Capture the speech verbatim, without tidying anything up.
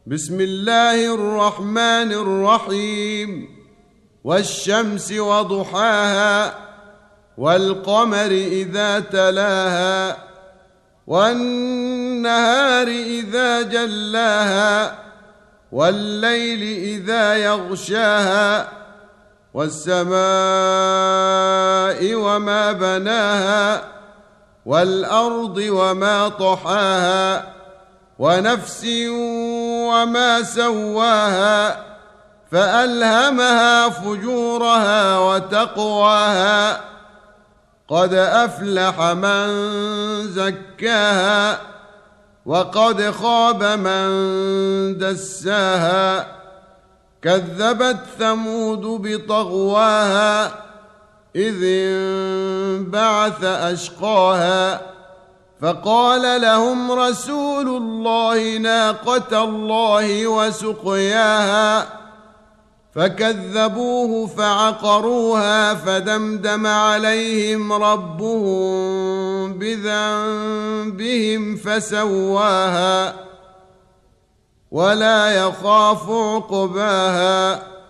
بسم الله الرحمن الرحيم والشمس وضحاها والقمر إذا تلاها والنهار إذا جلاها والليل إذا يغشاها والسماء وما بناها والأرض وما طحاها ونفس وما سواها فألهمها فجورها وتقواها قد أفلح من زكاها وقد خاب من دساها كذبت ثمود بطغواها إذ انبعث أشقاها فقال لهم رسول الله ناقة الله وسقياها فكذبوه فعقروها فدمدم عليهم ربهم بذنبهم فسواها ولا يخاف عقباها